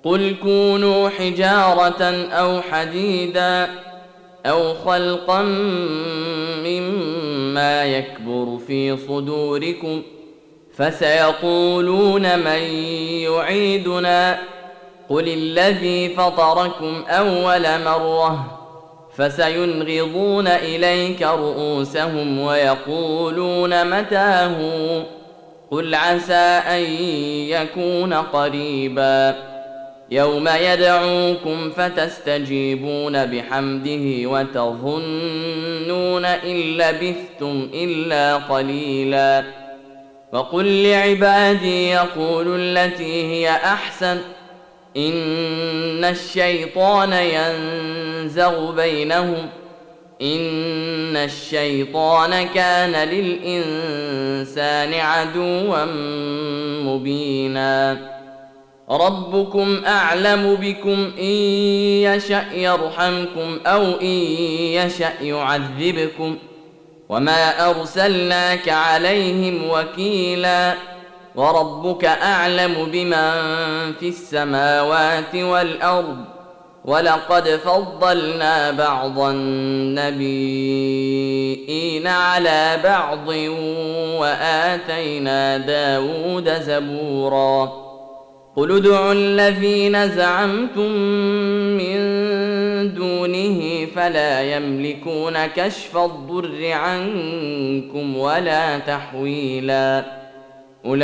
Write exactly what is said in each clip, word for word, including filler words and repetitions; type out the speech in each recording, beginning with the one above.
قل كونوا حجارة أو حديدا أو خلقا مما يكبر في صدوركم فسيقولون من يعيدنا قل الذي فطركم أول مرة فسينغضون إليك رؤوسهم ويقولون متى هو قل عسى أن يكون قريبا يوم يدعوكم فتستجيبون بحمده وتظنون إن لبثتم إلا قليلا وقل لعبادي يقولوا التي هي أحسن إن الشيطان ينزغ بينهم إن الشيطان كان للإنسان عدوا مبينا ربكم أعلم بكم إن يشأ يرحمكم أو إن يشأ يعذبكم وما أرسلناك عليهم وكيلا وربك أعلم بمن في السماوات والأرض ولقد فضلنا بعض النبيين على بعض وآتينا داود زبورا قل ادعوا الذين زعمتم من دونه فلا يملكون كشف الضر عنكم ولا تحويلا أولئك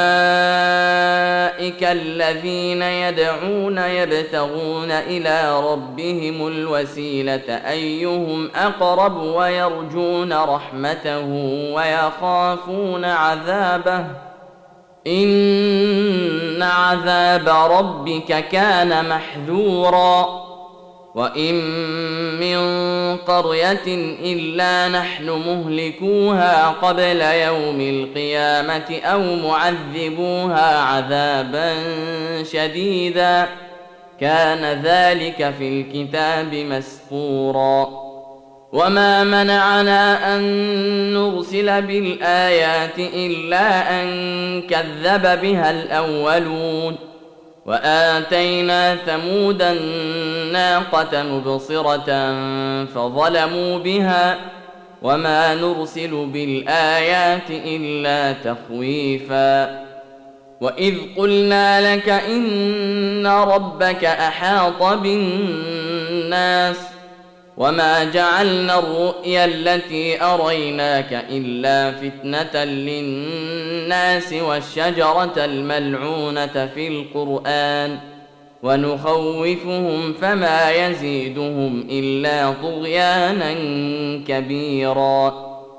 الذين يدعون يبتغون إلى ربهم الوسيلة أيهم أقرب ويرجون رحمته ويخافون عذابه إن عذاب ربك كان محذورا وإن من قرية إلا نحن مهلكوها قبل يوم القيامة أو معذبوها عذابا شديدا كان ذلك في الكتاب مسطورا وما منعنا أن نرسل بالآيات إلا أن كذب بها الأولون وآتينا ثمود الناقة مبصرة فظلموا بها وما نرسل بالآيات إلا تخويفا وإذ قلنا لك إن ربك أحاط بالناس وما جعلنا الرؤيا التي أريناك إلا فتنة للناس والشجرة الملعونة في القرآن ونخوفهم فما يزيدهم إلا طغيانا كبيرا